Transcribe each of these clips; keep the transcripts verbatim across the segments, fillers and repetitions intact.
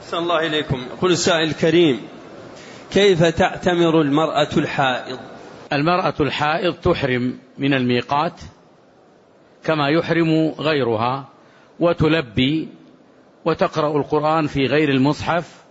أحسن الله إليكم. يقول السائل الكريم: كيف تعتمر المرأة الحائض؟ المرأة الحائض تحرم من الميقات كما يحرم غيرها، وتلبي وتقرأ القرآن في غير المصحف،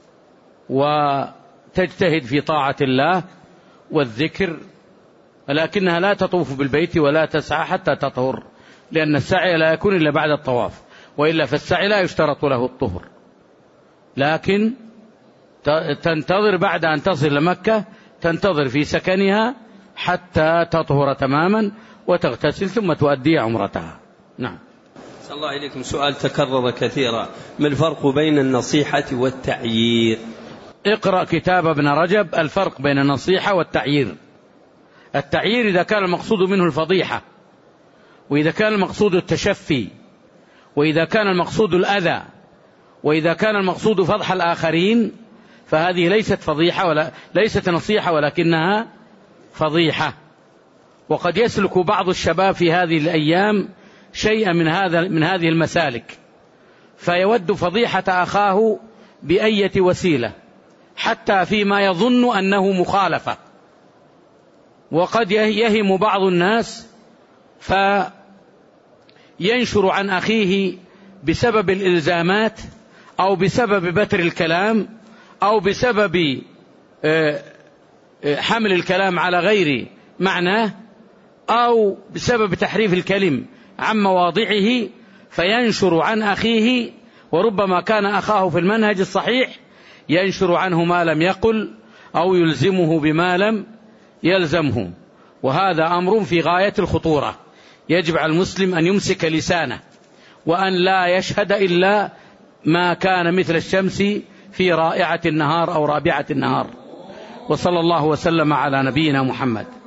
وتجتهد في طاعة الله والذكر، ولكنها لا تطوف بالبيت ولا تسعى حتى تطهر، لأن السعي لا يكون إلا بعد الطواف، وإلا فالسعي لا يشترط له الطهر، لكن تنتظر بعد أن تصل لمكة، تنتظر في سكنها حتى تطهر تماما وتغتسل ثم تؤدي عمرتها. نعم. صلى الله عليكم. سؤال تكرر كثيرا: ما الفرق بين النصيحة والتعيير؟ اقرأ كتاب ابن رجب الفرق بين النصيحة والتعيير. التعيير إذا كان المقصود منه الفضيحة، وإذا كان المقصود التشفي، وإذا كان المقصود الأذى، وإذا كان المقصود فضح الآخرين، فهذه ليست فضيحة ولا ليست نصيحة، ولكنها فضيحة. وقد يسلك بعض الشباب في هذه الأيام شيئا من هذا من هذه المسالك، فيود فضيحة أخاه بأية وسيلة، حتى فيما يظن أنه مخالفة. وقد يهم بعض الناس فينشر عن أخيه بسبب الإلزامات، أو بسبب بتر الكلام، أو بسبب حمل الكلام على غير معناه، أو بسبب تحريف الكلم عن مواضعه، فينشر عن أخيه، وربما كان أخاه في المنهج الصحيح، ينشر عنه ما لم يقل أو يلزمه بما لم يلزمه. وهذا أمر في غاية الخطورة. يجب على المسلم أن يمسك لسانه، وأن لا يشهد إلا ما كان مثل الشمس في رائعة النهار أو رابعة النهار. وصلى الله وسلم على نبينا محمد.